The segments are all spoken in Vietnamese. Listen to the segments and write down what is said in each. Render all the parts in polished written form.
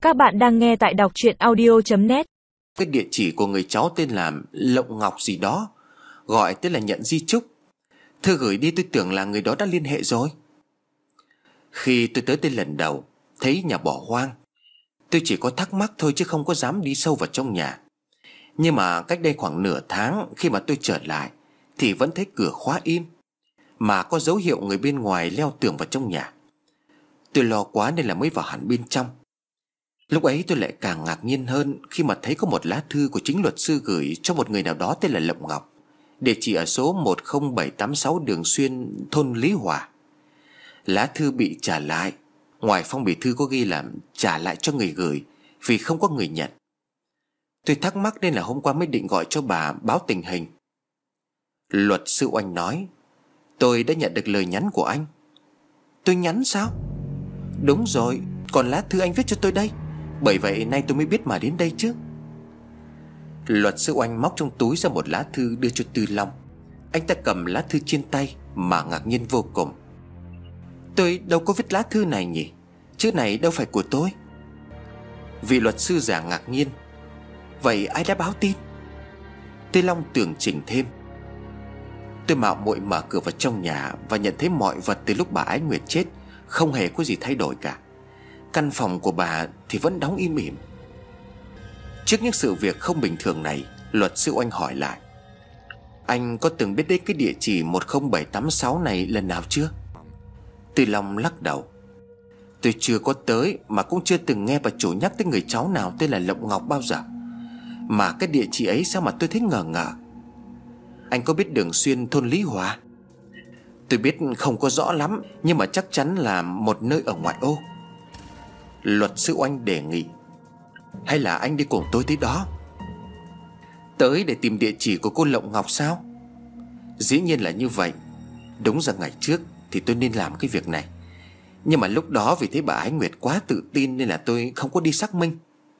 Các bạn đang nghe tại đọc truyện audio.net. Cái địa chỉ của người cháu tên là Lộng Ngọc gì đó, gọi tên là nhận di chúc. Thư gửi đi tôi tưởng là người đó đã liên hệ rồi. Khi tôi tới đây lần đầu, thấy nhà bỏ hoang, tôi chỉ có thắc mắc thôi chứ không có dám đi sâu vào trong nhà. Nhưng mà cách đây khoảng nửa tháng, khi mà tôi trở lại thì vẫn thấy cửa khóa im, mà có dấu hiệu người bên ngoài leo tường vào trong nhà. Tôi lo quá nên là mới vào hẳn bên trong. Lúc ấy tôi lại càng ngạc nhiên hơn khi mà thấy có một lá thư của chính luật sư gửi cho một người nào đó tên là Lộng Ngọc, địa chỉ ở số 10786 Đường Xuyên, thôn Lý Hòa. Lá thư bị trả lại, ngoài phong bì thư có ghi là trả lại cho người gửi vì không có người nhận. Tôi thắc mắc nên là hôm qua mới định gọi cho bà báo tình hình. Luật sư Oanh nói: tôi đã nhận được lời nhắn của anh. Tôi nhắn sao? Đúng rồi, còn lá thư anh viết cho tôi đây. Bởi vậy nay tôi mới biết mà đến đây chứ. Luật sư Oanh móc trong túi ra một lá thư đưa cho Tư Long. Anh ta cầm lá thư trên tay mà ngạc nhiên vô cùng. Tôi đâu có viết lá thư này nhỉ? Chữ này đâu phải của tôi. Vị luật sư già ngạc nhiên: vậy ai đã báo tin? Tư Long tường trình thêm: tôi mạo muội mở cửa vào trong nhà và nhận thấy mọi vật từ lúc bà Ái Nguyệt chết không hề có gì thay đổi cả. Căn phòng của bà thì vẫn đóng im ỉm. Trước những sự việc không bình thường này, luật sư Oanh hỏi lại: anh có từng biết đến cái địa chỉ 10786 này lần nào chưa? Tư Long lắc đầu: tôi chưa có tới, mà cũng chưa từng nghe bà chủ nhắc tới người cháu nào tên là Lộng Ngọc bao giờ. Mà cái địa chỉ ấy sao mà tôi thấy ngờ ngờ. Anh có biết Đường Xuyên, thôn Lý Hòa? Tôi biết không có rõ lắm, nhưng mà chắc chắn là một nơi ở ngoại ô. Luật sư Oanh đề nghị: hay là anh đi cùng tôi tới đó? Tới để tìm địa chỉ của cô Lộng Ngọc sao? Dĩ nhiên là như vậy. Đúng ra ngày trước thì tôi nên làm cái việc này, nhưng mà lúc đó vì thấy bà Ái Nguyệt quá tự tin nên là tôi không có đi xác minh.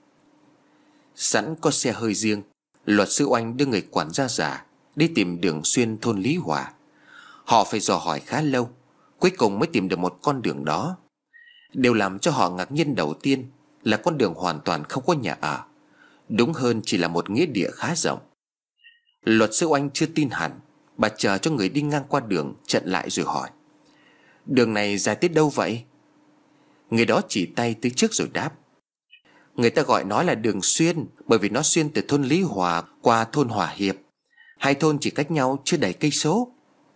Sẵn có xe hơi riêng, luật sư Oanh đưa người quản gia già đi tìm Đường Xuyên, thôn Lý Hòa. Họ phải dò hỏi khá lâu, cuối cùng mới tìm được một con đường đó. Điều làm cho họ ngạc nhiên đầu tiên là con đường hoàn toàn không có nhà ở, đúng hơn chỉ là một nghĩa địa khá rộng. Luật sư Oanh chưa tin hẳn. Bà chờ cho người đi ngang qua đường chặn lại rồi hỏi: đường này dài tới đâu vậy? Người đó chỉ tay tới trước rồi đáp: người ta gọi nó là đường xuyên bởi vì nó xuyên từ thôn Lý Hòa qua thôn Hòa Hiệp. Hai thôn chỉ cách nhau chưa đầy cây số.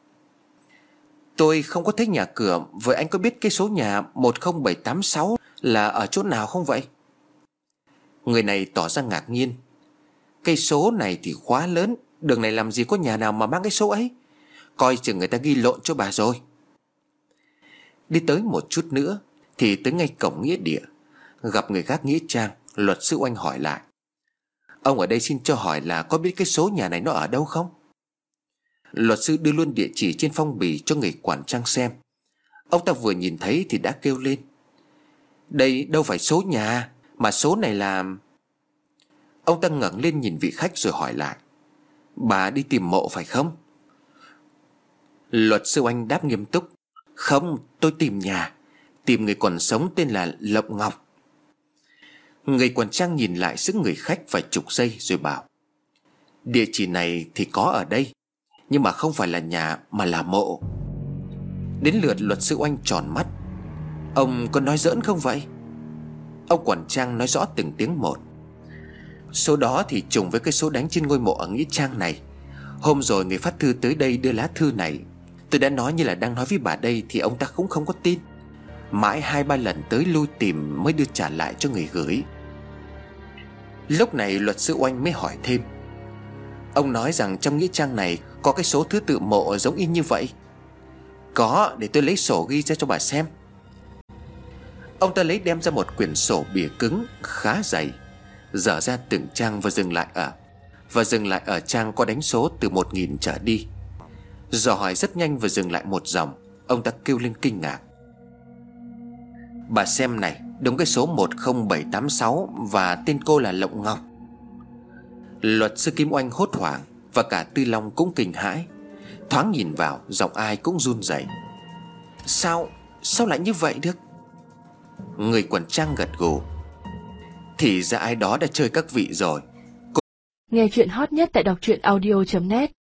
Tôi không có thấy nhà cửa, vậy anh có biết cái số nhà 10786 là ở chỗ nào không vậy? Người này tỏ ra ngạc nhiên: cây số này thì quá lớn, đường này làm gì có nhà nào mà mang cái số ấy. Coi chừng người ta ghi lộn cho bà rồi. Đi tới một chút nữa thì tới ngay cổng nghĩa địa. Gặp người gác nghĩa trang, luật sư Oanh hỏi lại: ông ở đây xin cho hỏi là có biết cái số nhà này nó ở đâu không? Luật sư đưa luôn địa chỉ trên phong bì cho người quản trang xem. Ông ta vừa nhìn thấy thì đã kêu lên: đây đâu phải số nhà, mà số này là... Ông ta ngẩng lên nhìn vị khách rồi hỏi lại: bà đi tìm mộ phải không? Luật sư Oanh đáp nghiêm túc: không, tôi tìm nhà, tìm người còn sống tên là Lộng Ngọc. Người quản trang nhìn lại sức người khách vài chục giây rồi bảo: địa chỉ này thì có ở đây, nhưng mà không phải là nhà mà là mộ. Đến lượt luật sư Oanh tròn mắt: ông có nói giỡn không vậy? Ông quản trang nói rõ từng tiếng một: số đó thì trùng với cái số đánh trên ngôi mộ ở nghĩa trang này. Hôm rồi người phát thư tới đây đưa lá thư này, tôi đã nói như là đang nói với bà đây thì ông ta cũng không có tin. Mãi 2-3 lần tới lui tìm mới đưa trả lại cho người gửi. Lúc này luật sư Oanh mới hỏi thêm: ông nói rằng trong nghĩa trang này có cái số thứ tự mộ giống y như vậy? Có, để tôi lấy sổ ghi ra cho bà xem. Ông ta lấy đem ra một quyển sổ bìa cứng khá dày, dở ra từng trang và dừng lại ở trang có đánh số từ 1000 trở đi. Dò hỏi rất nhanh và dừng lại một dòng. Ông ta kêu lên kinh ngạc: bà xem này, đúng cái số 10786 và tên cô là Lộng Ngọc. Luật sư Kim Oanh hốt hoảng và cả Tư Long cũng kinh hãi. Thoáng nhìn vào, giọng ai cũng run rẩy: sao lại như vậy được? Người quản trang gật gù: Thì ra ai đó đã chơi các vị rồi. Nghe chuyện hot nhất tại đọc truyện audio.net.